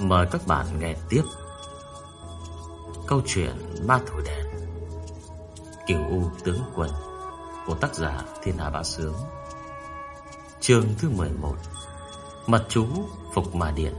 Mời các bạn nghe tiếp câu chuyện Ma Thổi Đèn, Cửu U Tướng Quân của tác giả Thiên Hà Bá Sướng. Chương thứ 11, Mật chú Phục Ma Điện.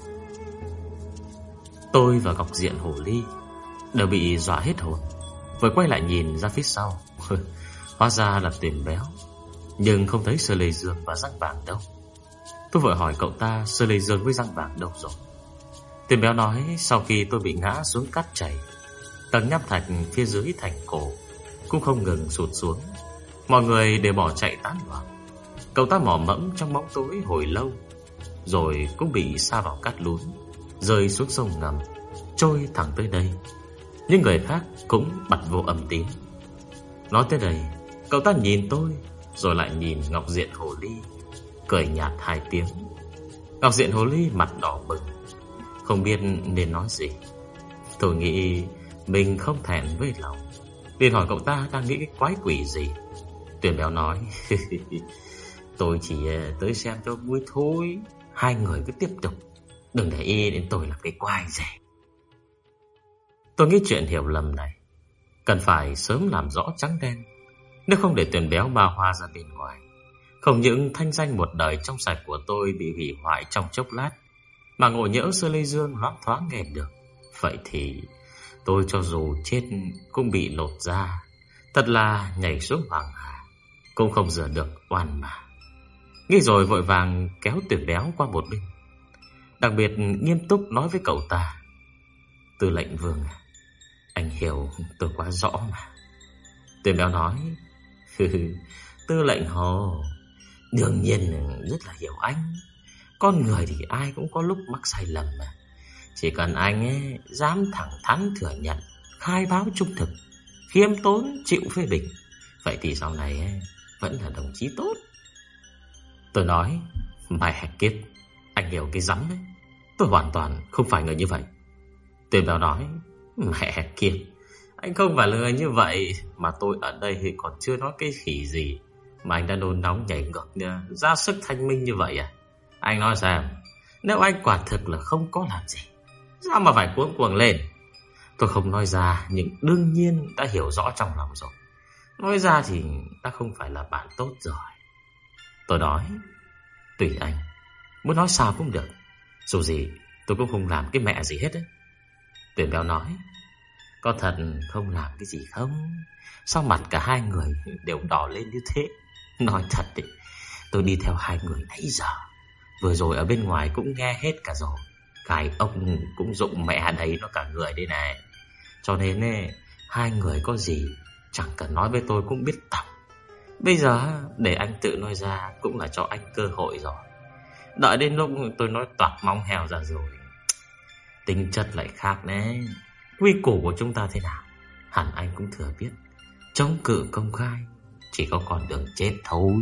Tôi và Ngọc Diện Hồ Ly đều bị dọa hết hồn, vừa quay lại nhìn ra phía sau. Hóa ra là Tuyền Béo, nhưng không thấy Sơ Lê Dương và Răng Vàng đâu. Tôi vội hỏi cậu ta Sơ Lê Dương với Răng Vàng đâu rồi. Tuyền Béo nói sau khi tôi bị ngã xuống cát chảy, tầng nham thạch phía dưới thành cổ cũng không ngừng sụt xuống. Mọi người đều bỏ chạy tán loạn. Cậu ta mò mẫm trong bóng tối hồi lâu, rồi cũng bị sa vào cát lún, rơi xuống sông ngầm, trôi thẳng tới đây. Những người khác cũng bật vô âm tín. Nói tới đây, cậu ta nhìn tôi, rồi lại nhìn Ngọc Diện Hồ Ly, cười nhạt 2 tiếng. Ngọc Diện Hồ Ly mặt đỏ bừng, không biết nên nói gì. Tôi nghĩ mình không thẹn với lòng, liền hỏi cậu ta đang nghĩ cái quái quỷ gì. Tuyền Béo nói tôi chỉ tới xem cho vui thôi, hai người cứ tiếp tục, đừng để ý đến tôi là cái quái gì. Tôi nghĩ chuyện hiểu lầm này cần phải sớm làm rõ trắng đen, nếu không để Tuyền Béo ba hoa ra bên ngoài. Không những thanh danh một đời trong sạch của tôi bị hủy hoại trong chốc lát, mà ngộ nhỡ Sơ Lê Dương loáng thoáng nghe được, vậy thì tôi cho dù chết cũng bị lột da, thật là nhảy xuống hoàng hà cũng không rửa được oan mà. Nghĩ rồi vội vàng kéo Tuyền Béo qua một bên, đặc biệt nghiêm túc nói với cậu ta: Tư lệnh Vương, anh hiểu tôi quá rõ mà. Tuyền Béo nói: Tư lệnh Hồ, đương nhiên rất là hiểu anh. Con người thì ai cũng có lúc mắc sai lầm mà. Chỉ cần anh ấy dám thẳng thắn thừa nhận, khai báo trung thực, khiêm tốn chịu phê bình, vậy thì sau này ấy, vẫn là đồng chí tốt. Tôi nói: Mày hèn kiếp, anh hiểu cái rắm đấy. Tôi hoàn toàn không phải người như vậy. Tuyền Béo nói: Mẹ hèn kiếp, anh không phải là người như vậy, mà tôi ở đây thì còn chưa nói cái khỉ gì mà anh đã nôn nóng nhảy ngược ra sức thanh minh như vậy à? Anh nói xem, nếu anh quả thực là không có làm gì, sao mà phải cuống cuồng lên? Tôi không nói ra, nhưng đương nhiên đã hiểu rõ trong lòng rồi. Nói ra thì ta không phải là bạn tốt rồi. Tôi nói: Tùy anh, muốn nói sao cũng được, dù gì tôi cũng không làm cái mẹ gì hết ấy. Tuyền Béo nói: Có thật không làm cái gì không? Sao mặt cả hai người đều đỏ lên như thế? Nói thật đi, tôi đi theo hai người nãy giờ, vừa rồi ở bên ngoài cũng nghe hết cả rồi. Cái ông cũng rụng mẹ đầy nó cả người đây này. Cho nên hai người có gì chẳng cần nói với tôi cũng biết tỏng. Bây giờ để anh tự nói ra cũng là cho anh cơ hội rồi. Đợi đến lúc tôi nói toạc móng heo ra rồi, tính chất lại khác đấy. Quy củ của chúng ta thế nào hẳn anh cũng thừa biết. Chống cự công khai chỉ có con đường chết thôi.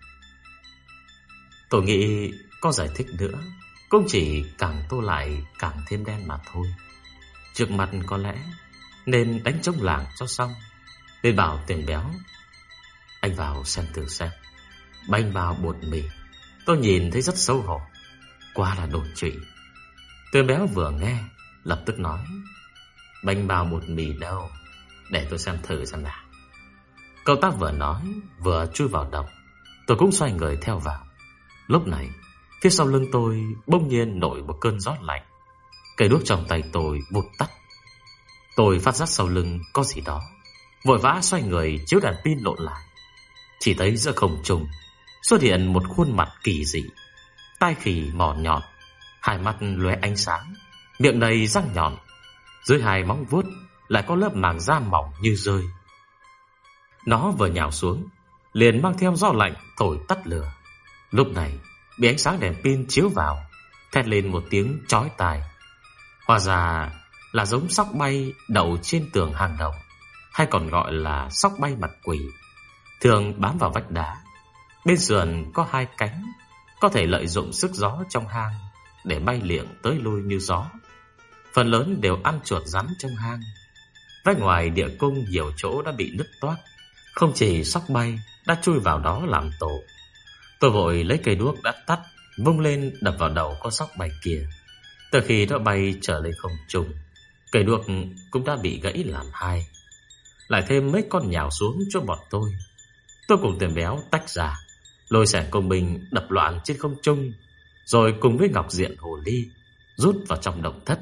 Tôi nghĩ có giải thích nữa cũng chỉ càng tô lại càng thêm đen mà thôi. Trước mặt có lẽ nên đánh trống làng cho xong, nên bảo Tuyền Béo: Anh vào xem thử xem. Banh vào bột mì, tôi nhìn thấy rất xấu hổ, quá là đột trụy. Tuyền Béo vừa nghe lập tức nói: Banh bao bột mì đâu, để tôi xem thử xem nào. Cậu ta vừa nói vừa chui vào động. Tôi cũng xoay người theo vào. Lúc này phía sau lưng tôi bỗng nhiên nổi một cơn gió lạnh. Cây đuốc trong tay tôi vụt tắt. Tôi phát giác sau lưng có gì đó, vội vã xoay người chiếu đèn pin lộn lại. Chỉ thấy giữa không trung xuất hiện một khuôn mặt kỳ dị, tai khỉ mỏ nhọn, hai mắt lóe ánh sáng, miệng đầy răng nhọn, dưới hai móng vuốt lại có lớp màng da mỏng như rơi. Nó vừa nhào xuống liền mang theo gió lạnh thổi tắt lửa. Lúc này bị ánh sáng đèn pin chiếu vào, thét lên một tiếng chói tai. Hóa ra là giống sóc bay đậu trên tường hang động, hay còn gọi là sóc bay mặt quỷ, thường bám vào vách đá. Bên sườn có 2 cánh, có thể lợi dụng sức gió trong hang để bay liệng tới lui như gió. Phần lớn đều ăn chuột rắn trong hang. Vách ngoài địa cung nhiều chỗ đã bị nứt toác, không chỉ sóc bay đã chui vào đó làm tổ. Tôi vội lấy cây đuốc đã tắt vung lên đập vào đầu con sóc bay kia. Từ khi nó bay trở lên không trung, cây đuốc cũng đã bị gãy làm hai. Lại thêm mấy con nhào xuống cho bọn tôi. Tôi cùng Tuyền Béo tách ra, lôi xẻ công binh đập loạn trên không trung, rồi cùng với Ngọc Diện Hồ Ly rút vào trong động thất.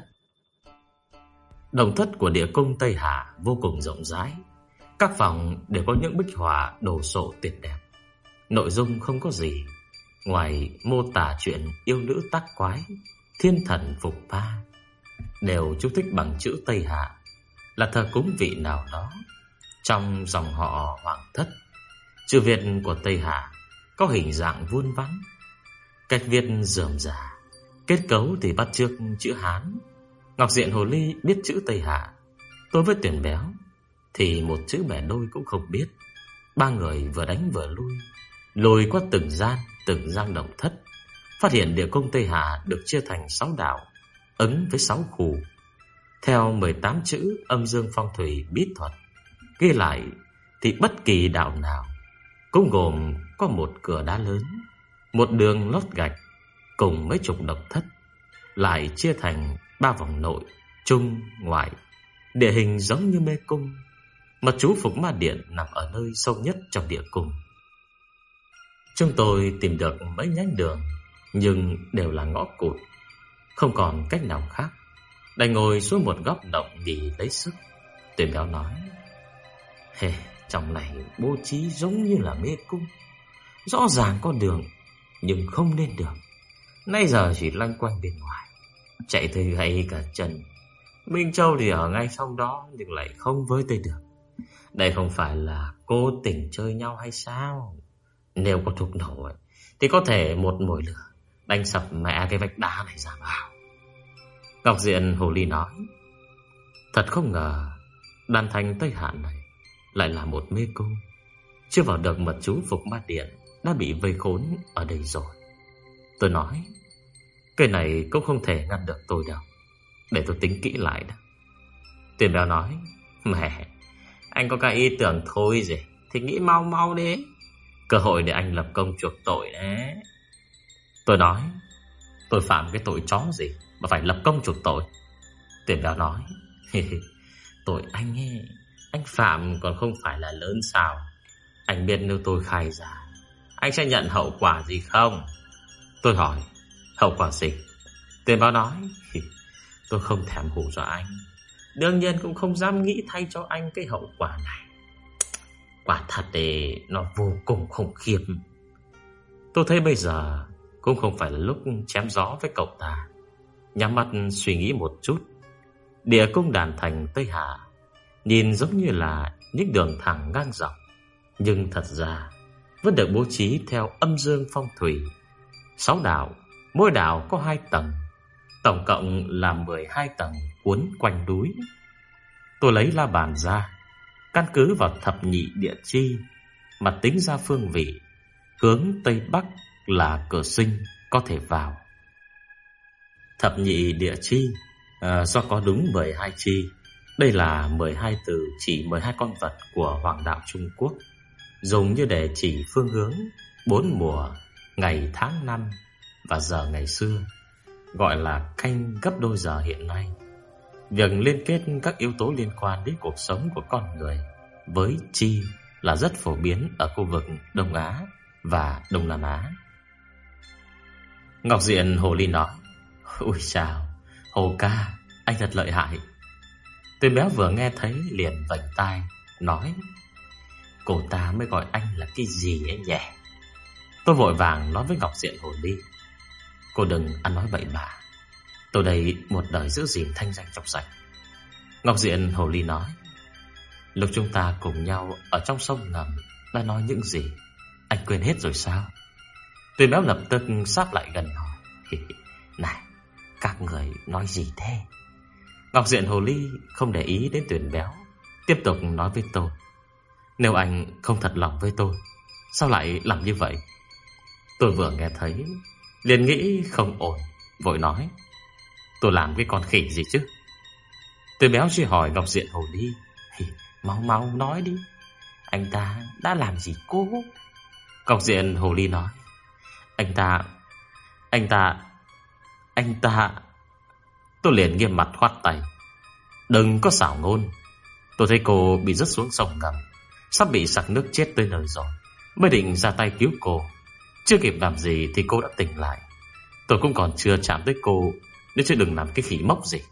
Động thất của địa cung Tây Hà vô cùng rộng rãi. Các phòng đều có những bích họa đồ sộ tuyệt đẹp. Nội dung không có gì ngoài mô tả chuyện yêu nữ tác quái, thiên thần phục ba, đều chú thích bằng chữ Tây Hạ, là thờ cúng vị nào đó trong dòng họ Hoàng Thất. Chữ Việt của Tây Hạ có hình dạng vuông vắn, cách viết rườm rà, kết cấu thì bắt chước chữ Hán. Ngọc Diện Hồ Ly biết chữ Tây Hạ, tôi với Tuyền Béo thì một chữ bẻ đôi cũng không biết. Ba người vừa đánh vừa lui, lùi qua từng gian động thất, phát hiện địa cung Tây Hạ được chia thành 6 đạo, ứng với 6 khu. Theo 18 chữ âm dương phong thủy bí thuật ghi lại thì bất kỳ đạo nào cũng gồm có một cửa đá lớn, một đường lót gạch cùng mấy chục động thất, lại chia thành 3 vòng nội, trung, ngoại. Địa hình giống như mê cung. Mật chú Phục Ma Điện nằm ở nơi sâu nhất trong địa cung. Chúng tôi tìm được mấy nhánh đường, nhưng đều là ngõ cụt, không còn cách nào khác, đành ngồi xuống một góc động nghỉ lấy sức. Tuyền Béo nói: trong này bố trí giống như là mê cung. Rõ ràng có đường, nhưng không lên được. Nay giờ chỉ loanh quanh bên ngoài, chạy tới gãy cả chân. Minh Châu thì ở ngay sau đó, nhưng lại không với tới được. Đây không phải là cố tình chơi nhau hay sao? Nếu có thuốc nổ thì có thể một mồi lửa đánh sập mẹ cái vách đá này ra vào. Ngọc Diện Hồ Ly nói: thật không ngờ đàn thành Tây Hạ này lại là một mê cung. Chưa vào được mật chú Phục Ma Điện đã bị vây khốn ở đây rồi. Tôi nói: cái này cũng không thể ngăn được tôi đâu, để tôi tính kỹ lại đã. Tuyền Béo nói: mẹ, anh có cái ý tưởng thôi gì thì nghĩ mau mau đi, cơ hội để anh lập công chuộc tội đấy. Tôi nói: tôi phạm cái tội chó gì mà phải lập công chuộc tội? Tuyền Béo nói: tội anh ấy, anh phạm còn không phải là lớn sao? Anh biết nếu tôi khai ra, anh sẽ nhận hậu quả gì không? Tôi hỏi: hậu quả gì? Tuyền Béo nói: tôi không thèm hù dọa anh, đương nhiên cũng không dám nghĩ thay cho anh cái hậu quả này. Quả thật thì nó vô cùng khủng khiếp. Tôi thấy bây giờ cũng không phải là lúc chém gió với cậu ta. Nhắm mắt suy nghĩ một chút. Địa cung đàn thành Tây Hạ nhìn giống như là những đường thẳng ngang dọc, nhưng thật ra vẫn được bố trí theo âm dương phong thủy. 6 đạo, mỗi đạo có 2 tầng, tổng cộng là 12 tầng cuốn quanh núi. Tôi lấy la bàn ra, căn cứ vào thập nhị địa chi mà tính ra phương vị. Hướng Tây Bắc là cửa sinh có thể vào. Thập nhị địa chi do có đúng 12 chi. Đây là 12 từ chỉ 12 con vật của Hoàng đạo Trung Quốc, dùng như để chỉ phương hướng 4 mùa, ngày tháng năm và giờ ngày xưa, gọi là canh gấp đôi giờ hiện nay. Việc liên kết các yếu tố liên quan đến cuộc sống của con người với chi là rất phổ biến ở khu vực Đông Á và Đông Nam Á. Ngọc Diện Hồ Ly nói: ôi chào, Hồ ca, anh thật lợi hại. Tuyền Béo vừa nghe thấy liền vành tai nói: cô ta mới gọi anh là cái gì ấy nhỉ? Tôi vội vàng nói với Ngọc Diện Hồ Ly: cô đừng ăn nói bậy bạ, tôi đây một đời giữ gìn thanh danh trong sạch. Ngọc Diện Hồ Ly nói: lúc chúng ta cùng nhau ở trong sông ngầm đã nói những gì, anh quên hết rồi sao? Tuyền Béo lập tức sáp lại gần hỏi: này, các người nói gì thế? Ngọc Diện Hồ Ly không để ý đến Tuyền Béo, tiếp tục nói với tôi: nếu anh không thật lòng với tôi, sao lại làm như vậy? Tôi vừa nghe thấy liền nghĩ không ổn, vội nói: tôi làm cái con khỉ gì chứ? Tuyền Béo chỉ hỏi Ngọc Diện Hồ Ly: mau mau nói đi, anh ta đã làm gì cô? Ngọc Diện Hồ Ly nói: anh ta Tôi liền nghiêm mặt khoát tay: "Đừng có xảo ngôn. Tôi thấy cô bị rớt xuống sông ngầm, sắp bị sặc nước chết tới nơi rồi, mới định ra tay cứu cô. Chưa kịp làm gì thì cô đã tỉnh lại. Tôi cũng còn chưa chạm tới cô, nên chứ đừng làm cái khỉ mốc gì."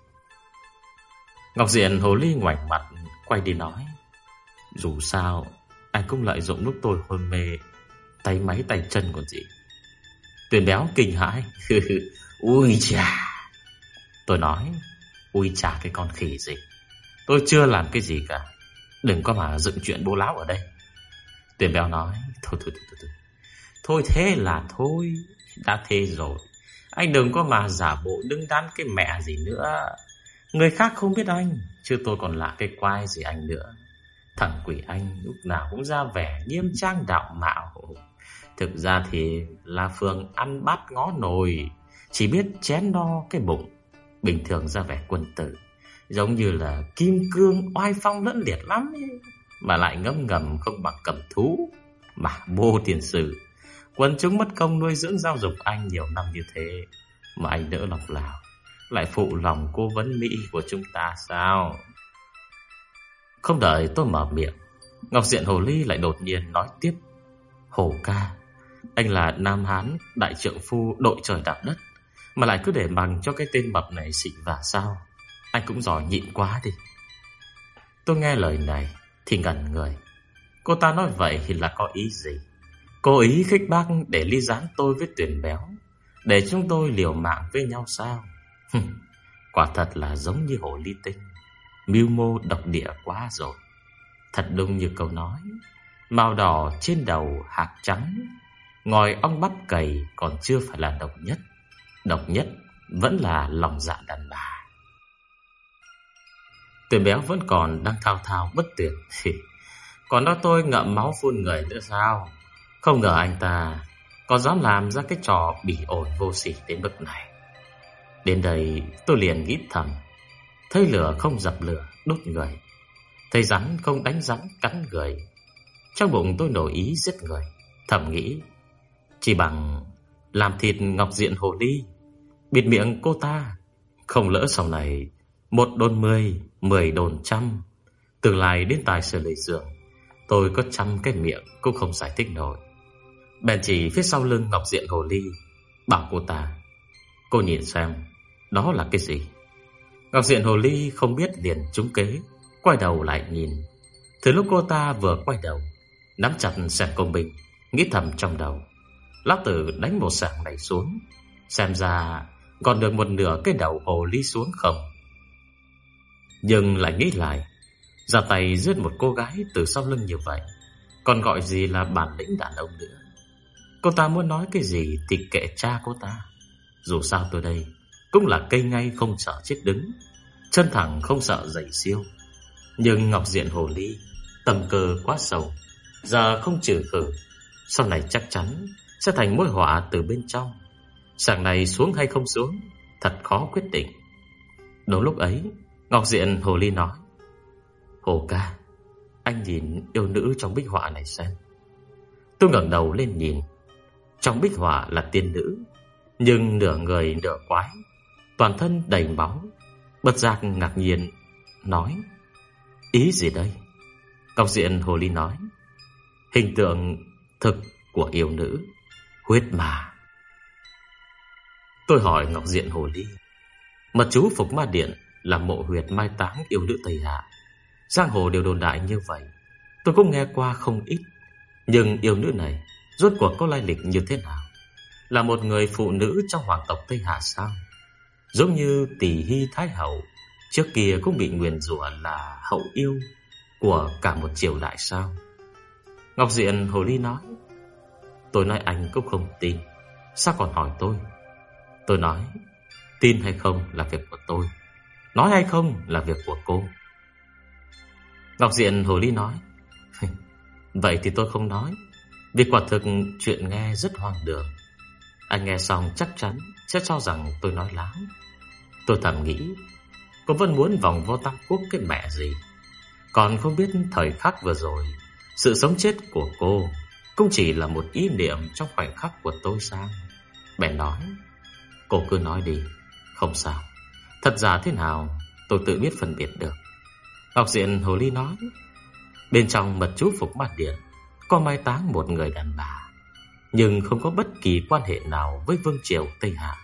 Ngọc Diện hồ ly ngoảnh mặt quay đi nói: "Dù sao anh cũng lợi dụng lúc tôi hôn mê, tay máy tay chân còn gì." Tuyền béo kinh hãi: "Ui chà." Tôi nói: "Ui chà cái con khỉ gì, tôi chưa làm cái gì cả, đừng có mà dựng chuyện bố láo ở đây." Tuyền béo nói: Thôi thôi thế là thôi. Đã thế rồi, anh đừng có mà giả bộ đứng đắn cái mẹ gì nữa. Người khác không biết anh, chứ tôi còn là cái quái gì anh nữa. Thằng quỷ anh lúc nào cũng ra vẻ nghiêm trang đạo mạo, thực ra thì là Phương ăn bát ngó nồi, chỉ biết chén no cái bụng. Bình thường ra vẻ quân tử, giống như là kim cương oai phong lẫm liệt lắm ấy. Mà lại ngấm ngầm không bằng cầm thú. Mà Bô tiền sử, quần chúng mất công nuôi dưỡng giáo dục anh nhiều năm như thế, mà anh đỡ lòng nào lại phụ lòng cô vấn Mỹ của chúng ta sao?" Không đợi tôi mở miệng, Ngọc Diện hồ ly lại đột nhiên nói tiếp: "Hồ ca, anh là Nam Hán đại trượng phu đội trời đạp đất, mà lại cứ để bằng cho cái tên mập này xịn vả sao? Anh cũng giỏi nhịn quá đi." Tôi nghe lời này thì ngẩn người. Cô ta nói vậy thì là có ý gì? Cố ý khích bác để ly gián tôi với Tuyền béo, để chúng tôi liều mạng với nhau sao? Quả thật là giống như hồ ly tinh, mưu mô độc địa quá rồi. Thật đúng như câu nói: màu đỏ trên đầu hạt trắng, ngòi ong bắp cày còn chưa phải là độc nhất. Độc nhất vẫn là lòng dạ đàn bà. Tuyền béo vẫn còn đang thao thao bất tuyệt: "Còn nói tôi ngậm máu phun người nữa sao? Không ngờ anh ta còn dám làm ra cái trò bỉ ổi vô sỉ đến mức này." Đến đây tôi liền nghĩ thầm: thấy lửa không dập lửa đốt người, thấy rắn không đánh rắn cắn người. Trong bụng tôi nổi ý giết người, thầm nghĩ chỉ bằng làm thịt Ngọc Diện hồ ly, bịt miệng cô ta. Không lỡ sau này 1 đồn 10, 10 đồn 100, tương lai đến tài sở lệ giường, tôi có 100 cái miệng cũng không giải thích nổi. Bèn chỉ phía sau lưng Ngọc Diện hồ ly, bảo cô ta: "Cô nhìn xem, đó là cái gì?" Ngọc Diện hồ ly không biết liền trúng kế, quay đầu lại nhìn. Từ lúc cô ta vừa quay đầu, nắm chặt sẹt công binh, nghĩ thầm trong đầu: lão tử đánh một sảng này xuống, xem ra còn được một nửa cái đầu hồ ly xuống không. Nhưng lại nghĩ lại, ra tay giết một cô gái từ sau lưng như vậy, còn gọi gì là bản lĩnh đàn ông nữa. Cô ta muốn nói cái gì thì kệ cha cô ta. Dù sao tôi đây cũng là cây ngay không sợ chết đứng, chân thẳng không sợ dậy siêu. Nhưng Ngọc Diện hồ ly tầm cơ quá sâu, giờ không trừ khử, sau này chắc chắn sẽ thành mối họa từ bên trong. Sảng này xuống hay không xuống, thật khó quyết định. Đúng lúc ấy, Ngọc Diện hồ ly nói: "Hồ ca, anh nhìn yêu nữ trong bích họa này xem." Tôi ngẩng đầu lên nhìn. Trong bích họa là tiên nữ, nhưng nửa người nửa quái, toàn thân đầy máu. Bất giác ngạc nhiên nói: "Ý gì đây?" Ngọc Diện hồ ly nói: "Hình tượng thực của yêu nữ, huyết mà." Tôi hỏi Ngọc Diện hồ ly: "Mật chú Phục Ma Điện là mộ huyệt mai táng yêu nữ Tây Hạ, giang hồ đều đồn đại như vậy, tôi cũng nghe qua không ít. Nhưng yêu nữ này rốt cuộc có lai lịch như thế nào? Là một người phụ nữ trong hoàng tộc Tây Hạ sao? Giống như Tỷ Hy Thái Hậu trước kia cũng bị nguyền rủa là hậu yêu của cả một triều đại sao?" Ngọc Diện hồ ly nói: "Tôi nói anh cũng không tin, sao còn hỏi tôi?" Tôi nói: "Tin hay không là việc của tôi, nói hay không là việc của cô." Ngọc Diện hồ ly nói: "Vậy thì tôi không nói, vì quả thực chuyện nghe rất hoang đường. Anh nghe xong chắc chắn sẽ cho rằng tôi nói láo." Tôi thầm nghĩ, cô vẫn muốn vòng vo tam quốc cái mẹ gì. Còn không biết thời khắc vừa rồi, sự sống chết của cô cũng chỉ là một ý niệm trong khoảnh khắc của tôi sao? Bèn nói: "Cô cứ nói đi, không sao. Thật giả thế nào tôi tự biết phân biệt được. Ngọc Diện Hồ Ly nói, bên trong mật chú Phục Ma Điện có mai táng một người đàn bà, nhưng không có bất kỳ quan hệ nào với vương triều Tây Hạ.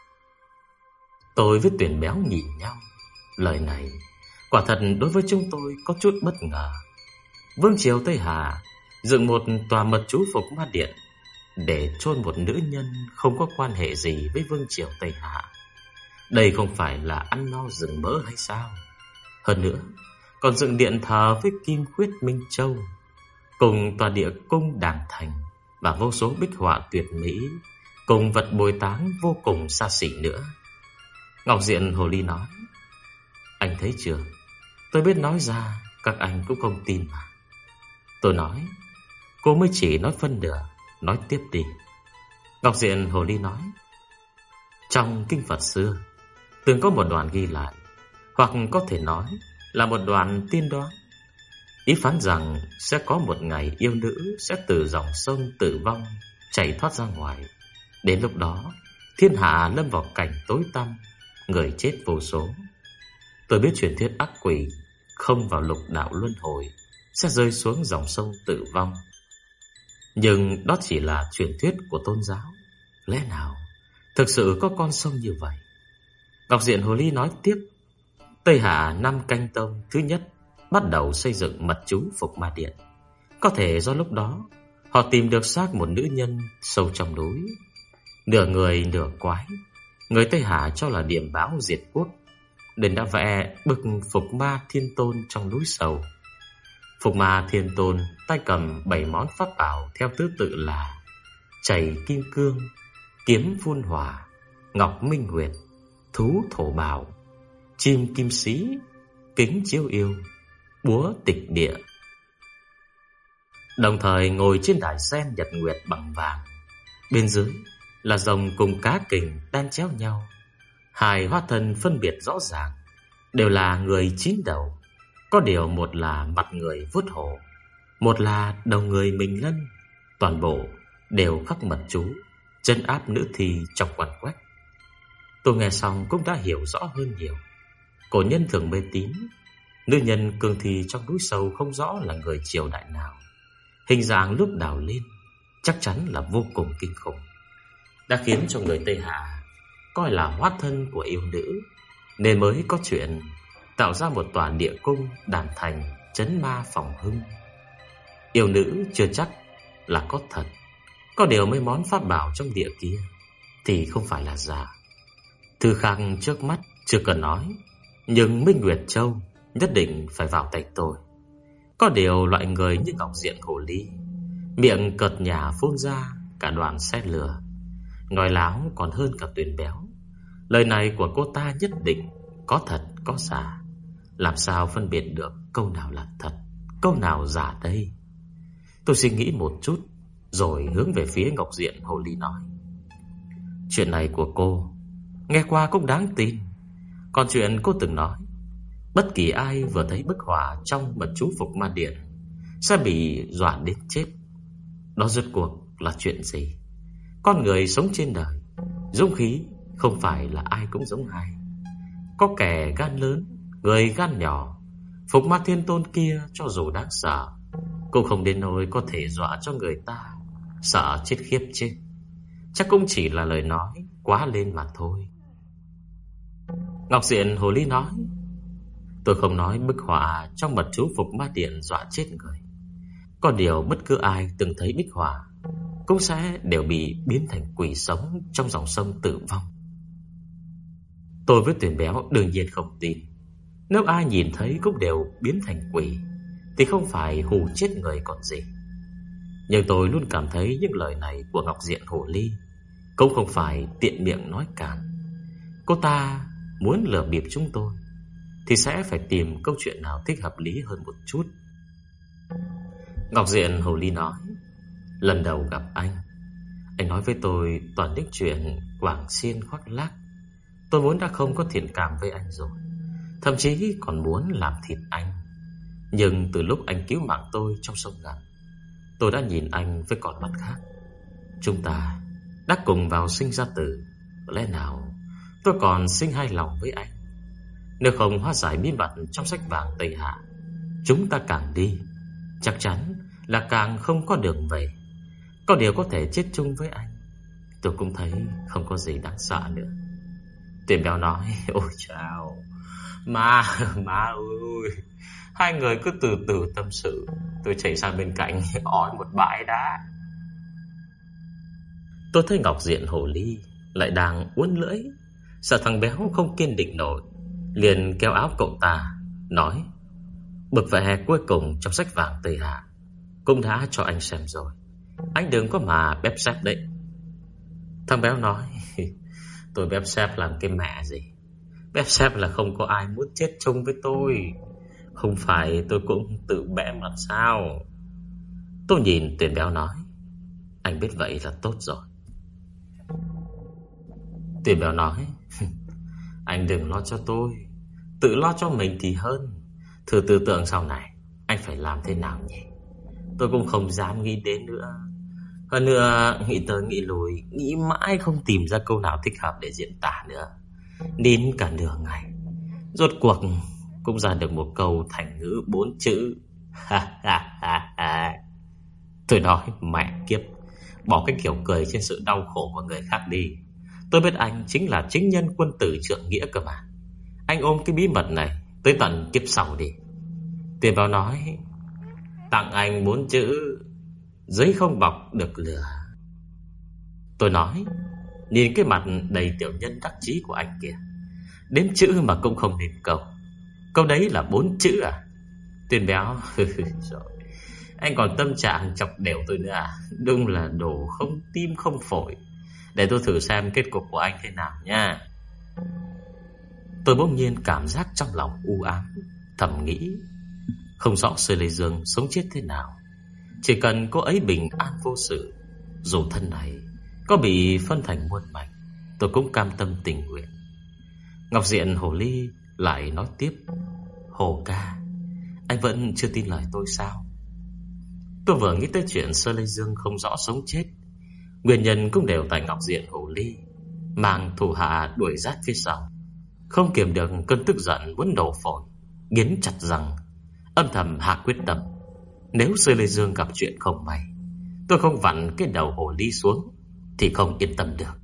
Tôi với Tuyển Béo nhìn nhau. Lời này quả thật đối với chúng tôi có chút bất ngờ. Vương triều Tây Hạ dựng một tòa mật chú Phục Ma Điện để chôn một nữ nhân không có quan hệ gì với vương triều Tây Hạ. Đây không phải là ăn no rừng mỡ hay sao? Hơn nữa còn dựng điện thờ với kim khuyết Minh Châu, cùng tòa địa cung Đàng Thành và vô số bích họa tuyệt mỹ, cùng vật bồi táng vô cùng xa xỉ nữa. Ngọc Diện Hồ Ly nói, anh thấy chưa, tôi biết nói ra các anh cũng không tin mà. Tôi nói, cô mới chỉ nói phân nửa, nói tiếp đi. Ngọc Diện Hồ Ly nói, trong kinh Phật xưa từng có một đoạn ghi lại, hoặc có thể nói là một đoạn tiên đoán, ý phán rằng sẽ có một ngày yêu nữ sẽ từ dòng sông tử vong chảy thoát ra ngoài. Đến lúc đó thiên hạ lâm vào cảnh tối tăm, người chết vô số. Tôi biết truyền thuyết ác quỷ không vào lục đạo luân hồi sẽ rơi xuống dòng sông tử vong, nhưng đó chỉ là truyền thuyết của tôn giáo. Lẽ nào thực sự có con sông như vậy? Ngọc Diện Hồ Ly nói tiếp, Tây Hạ năm Canh Tông thứ nhất bắt đầu xây dựng mật chú Phục Ma Điện. Có thể do lúc đó họ tìm được xác một nữ nhân sâu trong núi, nửa người nửa quái. Người Tây Hạ cho là điểm báo diệt quốc, nên đã vẽ bức Phục Ma Thiên Tôn trong núi sầu. Phục Ma Thiên Tôn tay cầm 7 món pháp bảo theo thứ tự là chảy kim cương, kiếm phun hỏa, ngọc minh nguyệt, thú thổ bảo, chim kim sĩ, kính chiếu yêu, búa tịch địa. Đồng thời ngồi trên đài sen nhật nguyệt bằng vàng, bên dưới là rồng cùng cá kình đan chéo nhau. Hai hóa thân phân biệt rõ ràng, đều là người 9 đầu. Có điều một là mặt người vuốt hổ, một là đầu người mình lân. Toàn bộ đều khắc mật chú trấn áp nữ thi trong quan quách. Tôi nghe xong cũng đã hiểu rõ hơn nhiều. Cổ nhân thường mê tín nữ nhân cương thi trong núi sâu không rõ là người triều đại nào, hình dạng lúc đào lên chắc chắn là vô cùng kinh khủng, đã khiến cho người Tây Hạ coi là hóa thân của yêu nữ, nên mới có chuyện tạo ra một tòa địa cung Đàn Thành trấn ma phòng hưng. Yêu nữ chưa chắc là có thật, có điều mấy món pháp bảo trong địa kia thì không phải là giả. Thư khang trước mắt chưa cần nói, nhưng Minh Nguyệt Châu nhất định phải vào tay tôi. Có điều loại người như Ngọc Diện Hồ Ly, miệng cợt nhả phun ra cả đoàn xe lửa, nói láo còn hơn cả Tuyển Béo. Lời này của cô ta nhất định có thật có giả, làm sao phân biệt được câu nào là thật, câu nào giả đây? Tôi suy nghĩ một chút rồi hướng về phía Ngọc Diện Hồ Ly nói, chuyện này của cô nghe qua cũng đáng tin. Còn chuyện cô từng nói bất kỳ ai vừa thấy bức họa trong mật chú Phục Ma Điện sẽ bị dọa đến chết, đó rốt cuộc là chuyện gì? Con người sống trên đời, dũng khí không phải là ai cũng giống ai. Có kẻ gan lớn, người gan nhỏ. Phục Ma Thiên Tôn kia cho dù đáng sợ cũng không đến nỗi có thể dọa cho người ta sợ chết khiếp chết. Chắc cũng chỉ là lời nói quá lên mà thôi. Ngọc Diện Hồ Ly nói, tôi không nói bức họa trong mật chú Phục Ma Điện dọa chết người. Có điều bất cứ ai từng thấy bích họa cũng sẽ đều bị biến thành quỷ sống trong dòng sông tử vong. Tôi với Tuyển Béo đương nhiên không tin. Nếu ai nhìn thấy cũng đều biến thành quỷ thì không phải hù chết người còn gì. Nhưng tôi luôn cảm thấy những lời này của Ngọc Diện Hồ Ly cũng không phải tiện miệng nói càn. Cô ta muốn lừa bịp chúng tôi thì sẽ phải tìm câu chuyện nào thích hợp lý hơn một chút. Ngọc Diện Hồ Ly nói, lần đầu gặp anh nói với tôi toàn những chuyện quảng xiên khoác lác. Tôi muốn đã không có thiện cảm với anh rồi, thậm chí còn muốn làm thịt anh. Nhưng từ lúc anh cứu mạng tôi trong sông ngầm, tôi đã nhìn anh với con mắt khác. Chúng ta đã cùng vào sinh ra tử, lẽ nào tôi còn sinh hai lòng với anh? Nếu không hóa giải bí mật trong sách vàng Tây Hạ, chúng ta càng đi chắc chắn là càng không có đường về. Có điều có thể chết chung với anh, tôi cũng thấy không có gì đáng sợ nữa. Tuyển béo nói: Ôi chào Má ơi, hai người cứ từ từ tâm sự, tôi chạy sang bên cạnh ói một bãi đã. Tôi thấy Ngọc Diện hồ ly lại đang uốn lưỡi, sợ thằng béo không kiên định nổi, liền kéo áo cậu ta, nói: Bực vẽ cuối cùng trong sách vàng Tây Hạ cũng đã cho anh xem rồi, anh đừng có mà bép xép đấy. Thằng béo nói: Tôi bép xép làm cái mẹ gì? Bép xép là không có ai muốn chết chung với tôi. Không phải tôi cũng tự bẽ mặt sao? Tôi nhìn Tuyển béo nói: Anh biết vậy là tốt rồi. Tuyển béo nói: Anh đừng lo cho tôi, tự lo cho mình thì hơn. Thử tưởng tượng sau này anh phải làm thế nào nhỉ? Tôi cũng không dám nghĩ đến nữa. Hơn nữa nghĩ tới nghĩ lùi, nghĩ mãi không tìm ra câu nào thích hợp để diễn tả nữa. Nín cả nửa ngày, rốt cuộc cũng ra được một câu thành ngữ 4 chữ. Tôi nói mẹ kiếp, bỏ cái kiểu cười trên sự đau khổ của người khác đi. Tôi biết anh chính là chính nhân quân tử trượng nghĩa cơ mà. Anh ôm cái bí mật này tới tận kiếp sau đi. Tiền vào nói: Tặng anh 4 chữ: giấy không bọc được lửa. Tôi nói: Nhìn cái mặt đầy tiểu nhân đắc chí của anh kìa, đến chữ mà cũng không nên câu. Câu đấy là 4 chữ à? Tuyên béo: Rồi, anh còn tâm trạng chọc đểu tôi nữa à? Đúng là đồ không tim không phổi. Để tôi thử xem kết cục của anh thế nào nha. Tôi bỗng nhiên cảm giác trong lòng u ám, thầm nghĩ: Không rõ Sư Lê Dương sống chết thế nào, chỉ cần cô ấy bình an vô sự, dù thân này có bị phân thành muôn mảnh, tôi cũng cam tâm tình nguyện. Ngọc Diện hồ ly lại nói tiếp: Hồ ca, anh vẫn chưa tin lời tôi sao? Tôi vừa nghĩ tới chuyện Sơ Lê Dương không rõ sống chết, nguyên nhân cũng đều tại Ngọc Diện hồ ly mang thủ hạ đuổi rát phía sau. Không kiềm được cơn tức giận muốn nổ phổi, nghiến chặt răng, âm thầm hạ quyết tâm: nếu Sơ Lê Dương gặp chuyện không may, tôi không vặn cái đầu hồ ly xuống thì không yên tâm được.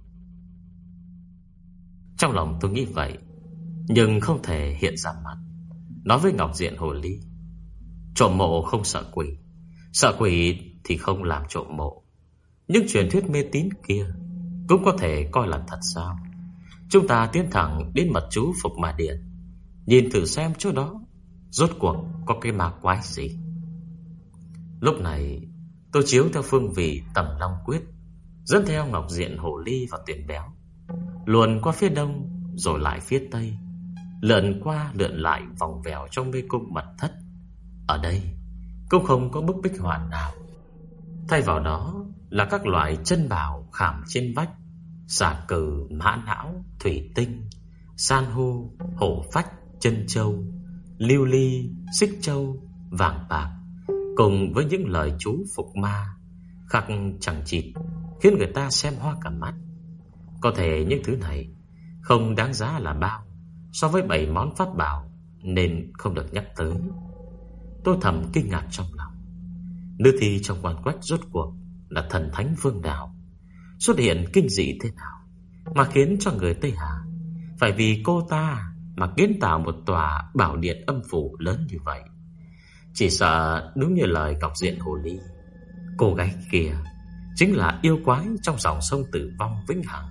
Trong lòng tôi nghĩ vậy, nhưng không thể hiện ra mặt, nói với Ngọc Diện hồ ly: Trộm mộ không sợ quỷ, sợ quỷ thì không làm trộm mộ. Những truyền thuyết mê tín kia cũng có thể coi là thật sao? Chúng ta tiến thẳng đến mật chú Phục Ma Điện, nhìn thử xem chỗ đó rốt cuộc có cái ma quái gì. Lúc này tôi chiếu theo phương vị Tầm Long Quyết, dẫn theo Ngọc Diện hồ ly và Tuyển béo, luồn qua phía đông rồi lại phía tây, lượn qua lượn lại vòng vèo trong mê cung mật thất. Ở đây cũng không có bức bích họa nào, thay vào đó là các loại chân bảo khảm trên vách: xà cừ, mã não, thủy tinh, san hô, hổ phách, chân châu, lưu ly, xích châu, vàng bạc, cùng với những lời chú phục ma khắc chẳng chịt, khiến người ta xem hoa cả mắt. Có thể những thứ này không đáng giá là bao so với 7 món pháp bảo, nên không được nhắc tới. Tôi thầm kinh ngạc trong lòng, nữ thi trong quan quách rốt cuộc là thần thánh phương nào, xuất hiện kinh dị thế nào mà khiến cho người Tây Hà phải vì cô ta mà kiến tạo một tòa bảo điện âm phủ lớn như vậy. Chỉ sợ đúng như lời Ngọc Diện hồ ly, cô gái kia chính là yêu quái trong dòng sông tử vong vĩnh hằng.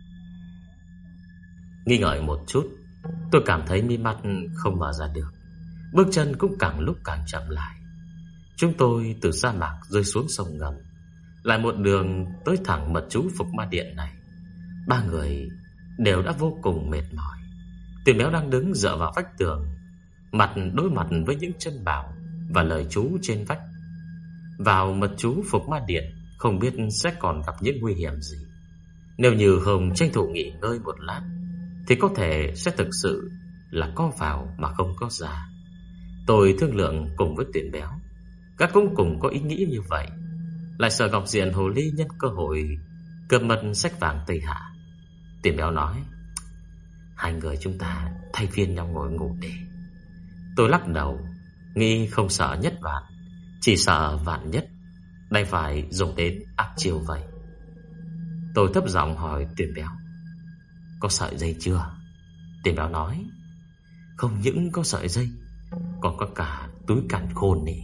Nghi ngợi một chút, tôi cảm thấy mi mắt không mở ra được, bước chân cũng càng lúc càng chậm lại. Chúng tôi từ sa mạc rơi xuống sông ngầm, lại một đường tới thẳng mật chú Phục Ma Điện này. Ba người đều đã vô cùng mệt mỏi. Tuyển béo đang đứng dựa vào vách tường, mặt đối mặt với những chân bảo và lời chú trên vách. Vào mật chú Phục Ma Điện không biết sẽ còn gặp những nguy hiểm gì. Nếu như không tranh thủ nghỉ ngơi một lát thì có thể sẽ thực sự là có vào mà không có ra. Tôi thương lượng cùng với Tuyển béo, các cũng cùng có ý nghĩ như vậy, lại sợ Ngọc Diện hồ ly nhân cơ hội cướp mật sách vàng Tây Hạ. Tuyển béo nói: Hai người chúng ta thay phiên nhau ngồi ngủ đi. Tôi lắc đầu, nghĩ không sợ nhất vạn, chỉ sợ vạn nhất, đành phải dùng đến áp chiêu vậy. Tôi thấp giọng hỏi Tuyền Béo: có sợi dây chưa? Tuyền Béo nói: không những có sợi dây, còn có cả túi càn khôn nè.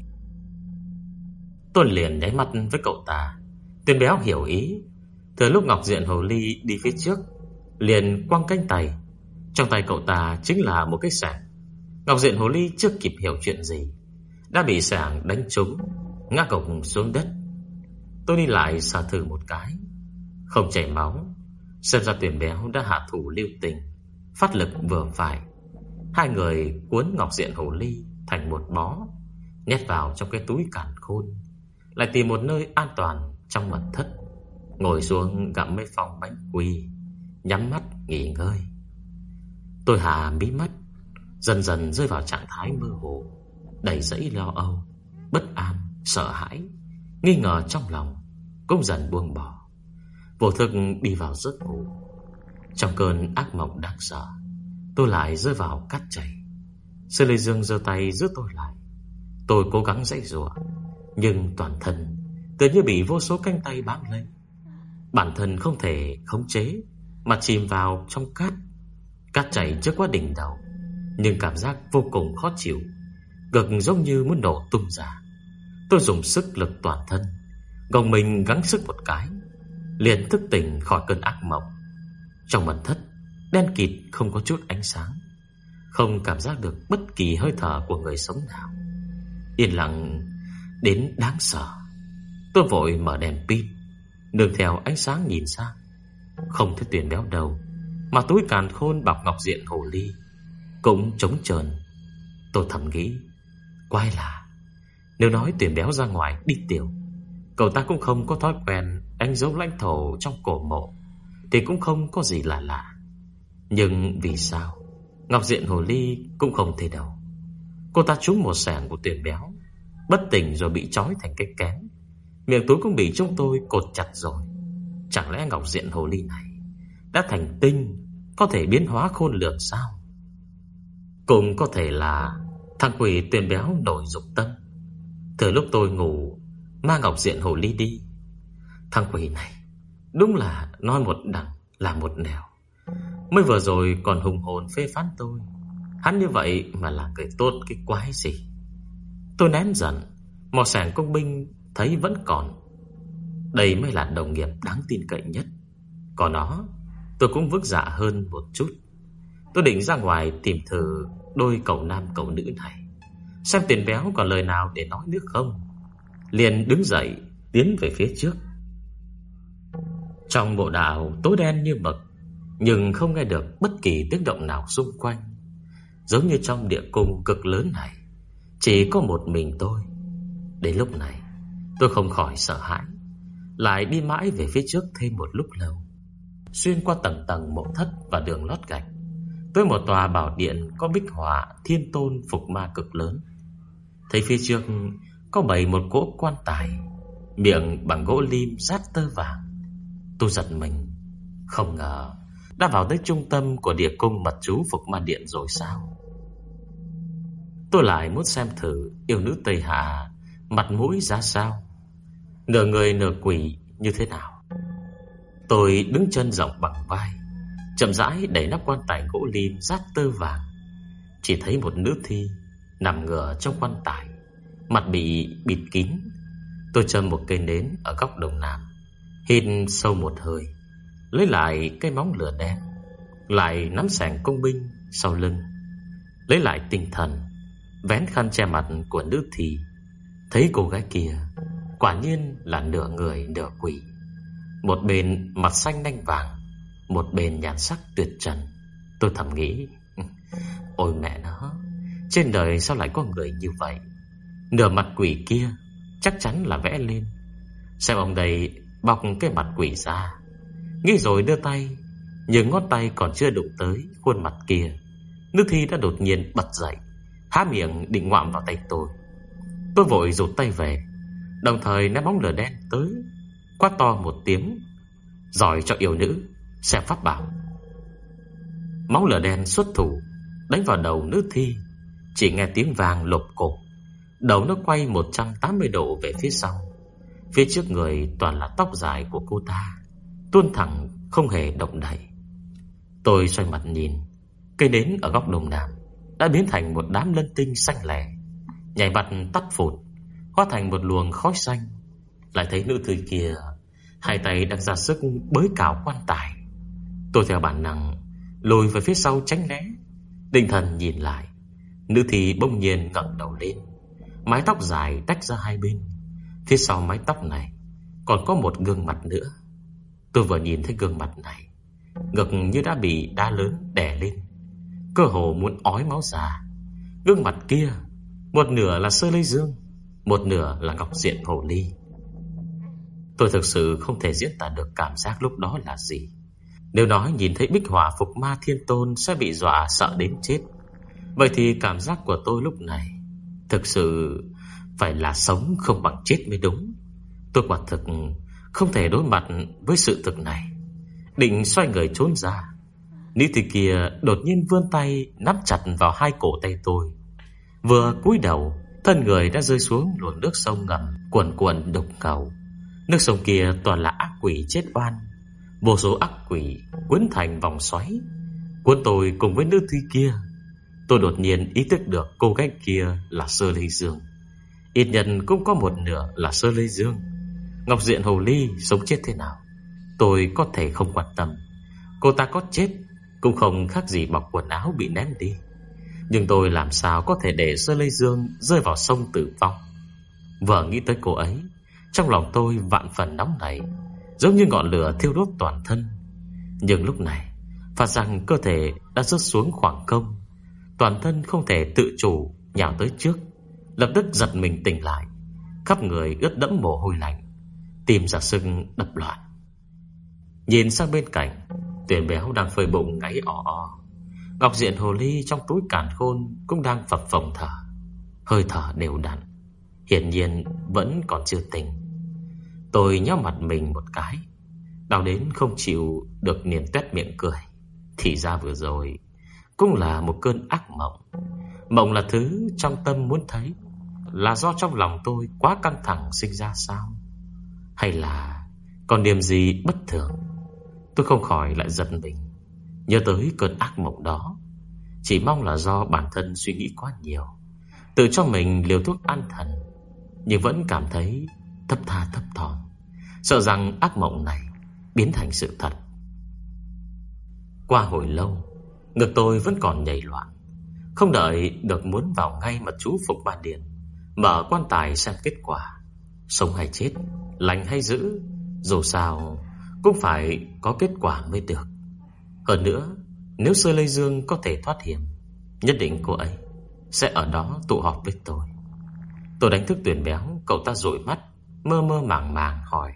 Tôi liền nháy mắt với cậu ta. Tuyền Béo hiểu ý. Từ lúc Ngọc Diện Hồ Ly đi phía trước, liền quăng cánh tay. Trong tay cậu ta chính là một cái sẻng. Ngọc Diện Hồ Ly chưa kịp hiểu chuyện gì, đã bị sẻng đánh trúng, ngã gục xuống đất. Tôi đi lại sờ thử một cái, không chảy máu. Xem ra Tuyền Béo đã hạ thủ lưu tình, phát lực vừa phải. Hai người cuốn Ngọc Diện Hồ Ly thành một bó, nhét vào trong cái túi càn khôn, lại tìm một nơi an toàn trong mật thất, ngồi xuống gặm mấy phong bánh quy, nhắm mắt nghỉ ngơi. Tôi hạ mí mắt, dần dần rơi vào trạng thái mơ hồ, đầy dẫy lo âu, bất an, sợ hãi, nghi ngờ trong lòng cũng dần buông bỏ. Vô thức đi vào giấc ngủ. Trong cơn ác mộng đáng sợ, tôi lại rơi vào cát chảy. Sư Lê Dương giơ tay giữ tôi lại. Tôi cố gắng giãy giụa, nhưng toàn thân tự như bị vô số cánh tay bám lấy. Bản thân không thể khống chế mà chìm vào trong cát. Cát chảy trước quá đỉnh đầu, nhưng cảm giác vô cùng khó chịu, ngực giống như muốn nổ tung ra. Tôi dùng sức lực toàn thân, gồng mình gắng sức một cái, liền thức tỉnh khỏi cơn ác mộng. Trong mật thất đen kịt, không có chút ánh sáng, không cảm giác được bất kỳ hơi thở của người sống nào. Yên lặng đến đáng sợ. Tôi vội mở đèn pin, nương theo ánh sáng nhìn sang. Không thấy Tuyền Béo đâu, mà túi càn khôn bọc Ngọc Diện Hồ Ly cũng trống trơn. Tôi thầm nghĩ, quái lạ, nếu nói Tuyền Béo ra ngoài đi tiểu, cậu ta cũng không có thói quen đánh dấu lãnh thổ trong cổ mộ, thì cũng không có gì lạ lạ. Nhưng vì sao Ngọc Diện Hồ Ly cũng không thể đâu? Cô ta trúng một sẻng của Tuyền Béo, bất tỉnh rồi bị trói thành cái kén. Miệng túi cũng bị chúng tôi cột chặt rồi. Chẳng lẽ Ngọc Diện Hồ Ly này đã thành tinh, có thể biến hóa khôn lường sao? Cũng có thể là thằng quỷ Tuyền Béo nổi dục tâm, từ lúc tôi ngủ mang Ngọc Diện Hồ Ly đi. Thằng quỷ này đúng là nói một đằng là một nẻo. Mới vừa rồi còn hùng hồn phê phán tôi, hắn như vậy mà là người tốt cái quái gì? Tôi nén giận, mò sẻng công binh thấy vẫn còn. Đây mới là đồng nghiệp đáng tin cậy nhất. Có nó, tôi cũng vững dạ hơn một chút. Tôi định ra ngoài tìm thử đôi cậu nam cậu nữ này, xem Tuyền Béo còn lời nào để nói nữa không. Liền đứng dậy tiến về phía trước. Trong mộ đạo tối đen như mực, nhưng không nghe được bất kỳ tiếng động nào xung quanh. Giống như trong địa cung cực lớn này chỉ có một mình tôi. Đến lúc này tôi không khỏi sợ hãi, lại đi mãi về phía trước thêm một lúc lâu. Xuyên qua tầng tầng mộ thất và đường lót gạch, tới một tòa bảo điện có bích họa thiên tôn phục ma cực lớn. Thấy phía trước có bày một cỗ quan tài, miệng bằng gỗ lim rát tơ vàng. Tôi giật mình, không ngờ đã vào tới trung tâm của địa cung mật chú phục ma điện rồi sao? Tôi lại muốn xem thử yêu nữ Tây Hạ mặt mũi ra sao, nửa người nửa quỷ như thế nào. Tôi đứng chân rộng bằng vai, chậm rãi đẩy nắp quan tài gỗ lim rát tơ vàng. Chỉ thấy một nữ thi nằm ngửa trong quan tài, mặt bị bịt kín. Tôi châm một cây nến ở góc đông nam, hít sâu một hơi, lấy lại cái móng lửa đen, lại nắm sẻng công binh sau lưng, lấy lại tinh thần, vén khăn che mặt của nữ thi. Thấy cô gái kia quả nhiên là nửa người nửa quỷ, một bên mặt xanh nanh vàng, một bên nhan sắc tuyệt trần. Tôi thầm nghĩ, ôi mẹ nó, trên đời sao lại có người như vậy? Nửa mặt quỷ kia chắc chắn là vẽ lên. Xem ông đây bọc cái mặt quỷ ra. Nghĩ rồi đưa tay, nhưng ngón tay còn chưa đụng tới khuôn mặt kia, nữ thi đã đột nhiên bật dậy, há miệng định ngoạm vào tay tôi. Tôi vội rụt tay về, đồng thời ném bóng lửa đen tới, quát to một tiếng, giỏi cho yêu nữ xem pháp bảo. Máu lửa đen xuất thủ đánh vào đầu nữ thi. Chỉ nghe tiếng vàng lộp cộp, đầu nó quay 180 độ về phía sau. Phía trước người toàn là tóc dài của cô ta, tuôn thẳng không hề động đậy. Tôi xoay mặt nhìn, cây nến ở góc đông nam đã biến thành một đám lân tinh xanh lẻ, nhảy bật tắt phụt, hóa thành một luồng khói xanh. Lại thấy nữ thư kia hai tay đang ra sức bới cào quan tài. Tôi theo bản năng lùi về phía sau tránh né, định thần nhìn lại. Nữ thi bỗng nhiên ngẩng đầu lên, mái tóc dài tách ra hai bên. Phía sau mái tóc này còn có một gương mặt nữa. Tôi vừa nhìn thấy gương mặt này, ngực như đã bị đá lớn đè lên, cơ hồ muốn ói máu ra. Gương mặt kia một nửa là Sơ Lê Dương, một nửa là Ngọc Diện Hồ Ly. Tôi thực sự không thể diễn tả được cảm giác lúc đó là gì. Nếu nói nhìn thấy bích hỏa phục ma thiên tôn sẽ bị dọa sợ đến chết, vậy thì cảm giác của tôi lúc này thực sự phải là sống không bằng chết mới đúng. Tôi quả thực không thể đối mặt với sự thực này, định xoay người trốn ra. Nữ tử kia đột nhiên vươn tay nắm chặt vào hai cổ tay tôi. Vừa cúi đầu, thân người đã rơi xuống luồng nước sông ngầm cuồn cuộn đục ngầu. Nước sông kia toàn là ác quỷ chết oan, vô số ác quỷ cuốn thành vòng xoáy, cuốn tôi cùng với nữ thi kia. Tôi đột nhiên ý thức được cô gái kia là Sơ Lê Dương, ít nhân cũng có một nửa là Sơ Lê Dương. Ngọc Diện Hồ Ly sống chết thế nào tôi có thể không quan tâm. Cô ta có chết cũng không khác gì bọc quần áo bị ném đi. Nhưng tôi làm sao có thể để Sơ Lê Dương rơi vào sông tử vong. Vừa nghĩ tới cô ấy, trong lòng tôi vạn phần nóng nảy, giống như ngọn lửa thiêu đốt toàn thân. Nhưng lúc này phát rằng cơ thể đã rớt xuống khoảng không, toàn thân không thể tự chủ nhào tới trước. Lập tức giật mình tỉnh lại, khắp người ướt đẫm mồ hôi lạnh, tim ra sưng đập loạn. Nhìn sang bên cạnh, Tuyền Béo đang phơi bụng ngáy ò o. Ngọc Diện Hồ Ly trong túi càn khôn cũng đang phập phồng thở, hơi thở đều đặn, hiển nhiên vẫn còn chưa tỉnh. Tôi nhó mặt mình một cái, đau đến không chịu được liền toét miệng cười. Thì ra vừa rồi cũng là một cơn ác mộng. Mộng là thứ trong tâm muốn thấy, là do trong lòng tôi quá căng thẳng sinh ra sao? Hay là còn điểm gì bất thường? Tôi không khỏi lại giật mình, nhớ tới cơn ác mộng đó. Chỉ mong là do bản thân suy nghĩ quá nhiều, tự cho mình liều thuốc an thần, nhưng vẫn cảm thấy thấp tha thấp thỏm, sợ rằng ác mộng này biến thành sự thật. Qua hồi lâu, ngực tôi vẫn còn nhảy loạn, không đợi được muốn vào ngay mà chú Phục Ba Điền mở quan tài xem kết quả. Sống hay chết, lành hay dữ, dù sao cũng phải có kết quả mới được. Hơn nữa, nếu Sơ Lê Dương có thể thoát hiểm, nhất định cô ấy sẽ ở đó tụ họp với tôi. Tôi đánh thức Tuyền Béo, cậu ta dụi mắt, mơ mơ màng màng hỏi: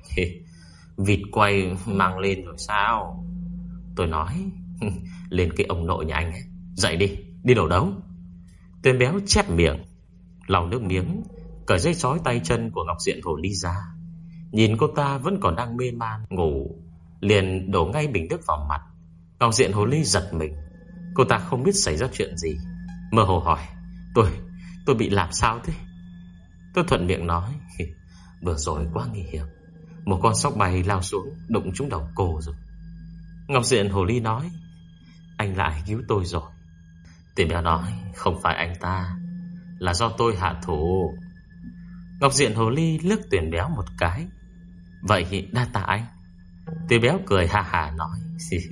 vịt quay mang lên rồi sao? Tôi nói: lên cái ông nội nhà anh ấy. Dậy đi, đi đổ đấu. Tuyền Béo chép miệng, lau nước miếng, cởi dây trói tay chân của Ngọc Diện Hồ Ly ra. Nhìn cô ta vẫn còn đang mê man ngủ, liền đổ ngay bình nước vào mặt. Ngọc Diện Hồ Ly giật mình, cô ta không biết xảy ra chuyện gì, mơ hồ hỏi: Tôi bị làm sao thế? Tôi thuận miệng nói: vừa rồi quá nguy hiểm, một con sóc bay lao xuống đụng trúng đầu cô rồi. Ngọc Diện Hồ Ly nói: anh lại cứu tôi rồi. Tuyền Béo nói: không phải anh ta, là do tôi hạ thủ. Ngọc Diện Hồ Ly liếc Tuyền Béo một cái: vậy đa tạ anh. Tuyền Béo cười ha hà nói: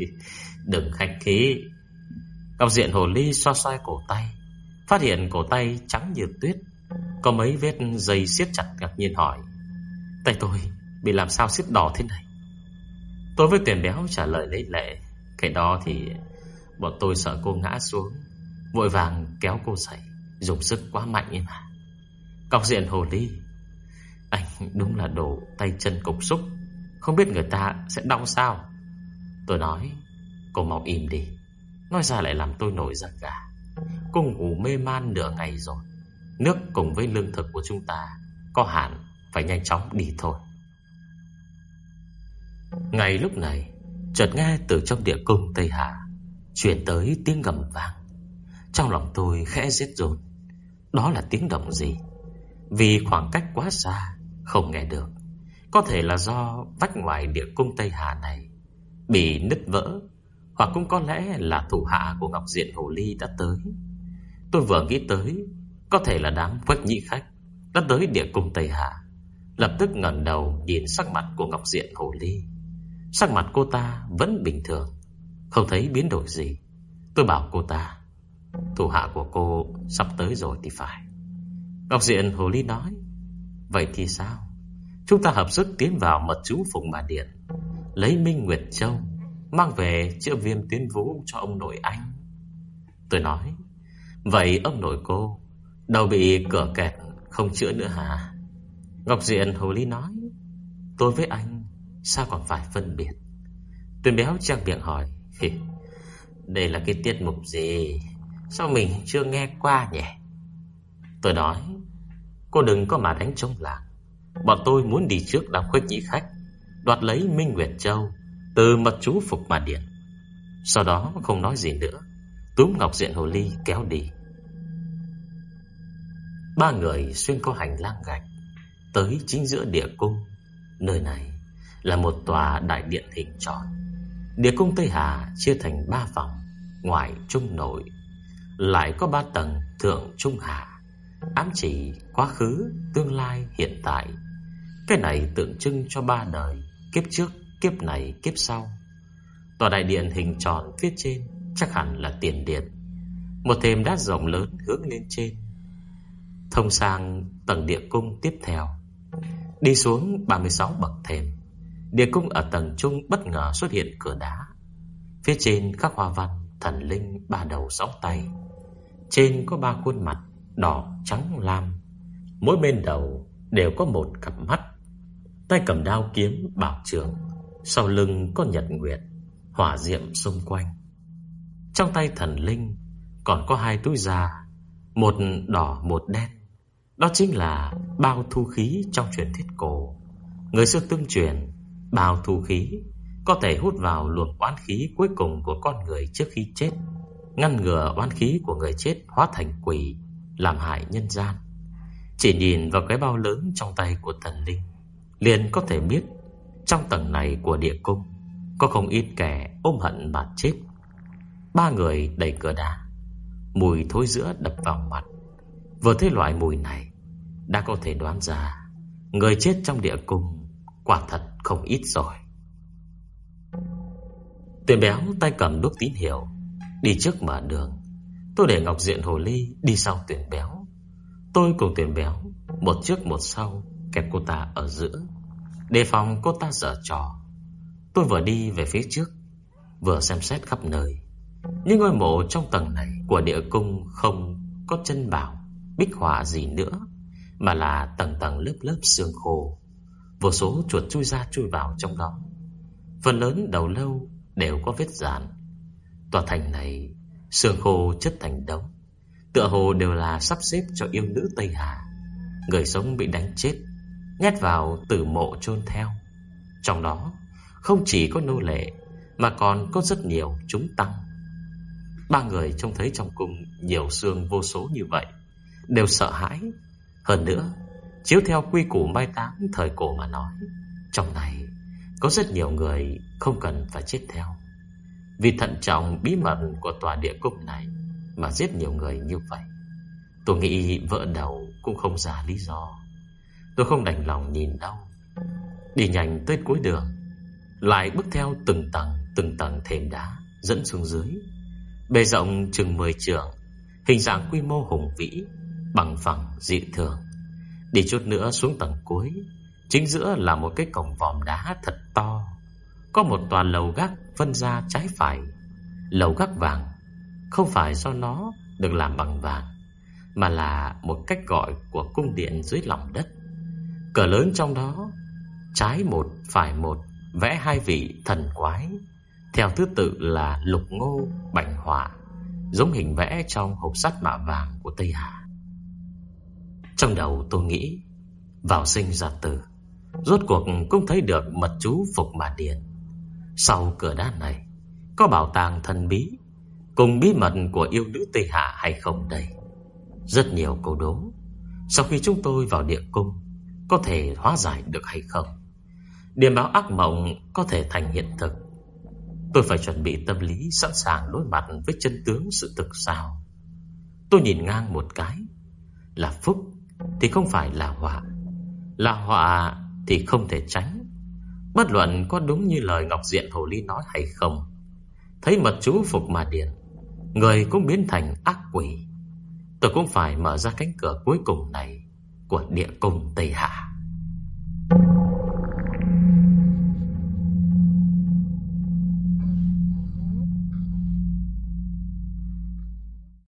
đừng khách khí. Ngọc Diện Hồ Ly xoa xoa cổ tay, phát hiện cổ tay trắng như tuyết, có mấy vết dây siết chặt, ngạc nhiên hỏi: tay tôi bị làm sao siết đỏ thế này? Tôi với Tuyền Béo trả lời lấy lệ: cái đó thì bọn tôi sợ cô ngã xuống, vội vàng kéo cô dậy, dùng sức quá mạnh ấy mà. Ngọc Diện Hồ Ly: anh đúng là đồ tay chân cục xúc, không biết người ta sẽ đau sao? Tôi nói: cô mau im đi, nói ra lại làm tôi nổi da gà. Cô ngủ mê man nửa ngày rồi, nước cùng với lương thực của chúng ta có hạn, phải nhanh chóng đi thôi. Ngay lúc này, chợt nghe từ trong địa cung Tây Hà Chuyển tới tiếng gầm vang. Trong lòng tôi khẽ rét run. Đó là tiếng động gì? Vì khoảng cách quá xa, không nghe được. Có thể là do vách ngoài địa cung Tây Hà này bị nứt vỡ, hoặc cũng có lẽ là thủ hạ của Ngọc Diện Hồ Ly đã tới. Tôi vừa nghĩ tới có thể là đám Quách Nhĩ Khách đã tới địa cung Tây Hà, lập tức ngẩng đầu nhìn sắc mặt của Ngọc Diện Hồ Ly. Sắc mặt cô ta vẫn bình thường, không thấy biến đổi gì. Tôi bảo cô ta: thủ hạ của cô sắp tới rồi thì phải. Ngọc Diện Hồ Ly nói: vậy thì sao? Chúng ta hợp sức tiến vào mật chú Phụng Bà Điện, lấy Minh Nguyệt Châu mang về chữa viêm tuyến vú cho ông nội anh. Tôi nói: vậy ông nội cô đâu bị cửa kẹt không chữa nữa hả? Ngọc Diện Hồ Ly nói: tôi với anh sao còn phải phân biệt? Tuyền Béo trang miệng hỏi: đây là cái tiết mục gì? Sao mình chưa nghe qua nhỉ? Tôi nói: cô đừng có mà đánh trống lảng. Bọn tôi muốn đi trước đám Quách Nhĩ Khách, đoạt lấy Minh Nguyệt Châu từ mật chú Phục Bà Điện. Sau đó không nói gì nữa, túm Ngọc Diện Hồ Ly kéo đi. Ba người xuyên qua hành lang gạch tới chính giữa địa cung. Nơi này là một tòa đại điện hình tròn. Địa cung Tây Hà chia thành 3 phòng, ngoại trung nội, lại có 3 tầng thượng trung hạ, ám chỉ quá khứ, tương lai, hiện tại. Cái này tượng trưng cho 3 đời, kiếp trước, kiếp này, kiếp sau. Tòa đại điện hình tròn phía trên chắc hẳn là tiền điện. Một thềm đá rộng lớn hướng lên trên, thông sang tầng địa cung tiếp theo. Đi xuống 36 bậc thềm, địa cung ở tầng trung bất ngờ xuất hiện cửa đá. Phía trên khắc hoa văn thần linh 3 đầu 6 tay. Trên có 3 khuôn mặt đỏ, trắng, lam. Mỗi bên đầu đều có một cặp mắt. Tay cầm đao kiếm bảo trường, sau lưng có nhật nguyệt, hỏa diệm xung quanh. Trong tay thần linh còn có 2 túi da, một đỏ một đen. Đó chính là bao thu khí trong truyền thuyết cổ. Người xưa tương truyền bao thu khí có thể hút vào luồng oán khí cuối cùng của con người trước khi chết, ngăn ngừa oán khí của người chết hóa thành quỷ, làm hại nhân gian. Chỉ nhìn vào cái bao lớn trong tay của thần linh, liền có thể biết trong tầng này của địa cung có không ít kẻ ôm hận mà chết. 3 người đẩy cửa đá, mùi thối rữa đập vào mặt. Vừa thấy loại mùi này, đã có thể đoán ra người chết trong địa cung quả thật không ít rồi. Tuyền Béo tay cầm đuốc tín hiệu đi trước mở đường. Tôi để Ngọc Diện Hồ Ly đi sau Tuyền Béo. Tôi cùng Tuyền Béo một trước một sau, kẹp cô ta ở giữa, đề phòng cô ta giở trò. Tôi vừa đi về phía trước, vừa xem xét khắp nơi. Nhưng ngôi mộ trong tầng này của địa cung không có chân bảo, bích họa gì nữa, mà là tầng tầng lớp lớp xương khô. Vô số chuột chui ra chui vào trong đó. Phần lớn đầu lâu đều có vết dạn. Tòa thành này xương khô chất thành đống, tựa hồ đều là sắp xếp cho yêu nữ Tây Hà. Người sống bị đánh chết, nhét vào tử mộ chôn theo. Trong đó không chỉ có nô lệ, mà còn có rất nhiều chúng tăng. 3 người trông thấy trong cung nhiều xương vô số như vậy, đều sợ hãi. Hơn nữa, chiếu theo quy củ mai táng thời cổ mà nói, trong này có rất nhiều người không cần phải chết theo. Vì thận trọng bí mật của tòa địa cung này mà giết nhiều người như vậy, tôi nghĩ vỡ đầu cũng không ra lý do. Tôi không đành lòng nhìn đâu, đi nhanh tới cuối đường, lại bước theo từng tầng thềm đá dẫn xuống dưới. Bề rộng chừng 10 trượng, hình dạng quy mô hùng vĩ, bằng phẳng dị thường. Đi chút nữa xuống tầng cuối, chính giữa là một cái cổng vòm đá thật to. Có một tòa lầu gác phân ra trái phải. Lầu gác vàng không phải do nó được làm bằng vàng, mà là một cách gọi của cung điện dưới lòng đất. Cửa lớn trong đó, trái một phải một, vẽ 2 vị thần quái, theo thứ tự là Lục Ngô, Bạch Họa, giống hình vẽ trong hộp sắt mạ vàng của Tây Hà. Trong đầu tôi nghĩ, vào sinh ra tử, rốt cuộc cũng thấy được mật chú Phục Bà Điện. Sau cửa đá này có bảo tàng thần bí, cùng bí mật của yêu nữ Tây Hạ hay không đây? Rất nhiều câu đố. Sau khi chúng tôi vào địa cung, có thể hóa giải được hay không? Điềm báo ác mộng có thể thành hiện thực. Tôi phải chuẩn bị tâm lý sẵn sàng đối mặt với chân tướng sự thực sao? Tôi nhìn ngang một cái. Là phúc thì không phải là họa, là họa thì không thể tránh. Bất luận có đúng như lời Ngọc Diện Hồ Ly nói hay không, thấy mật chú Phục Mà Điền, người cũng biến thành ác quỷ. Tôi cũng phải mở ra cánh cửa cuối cùng này của địa cung Tây Hạ.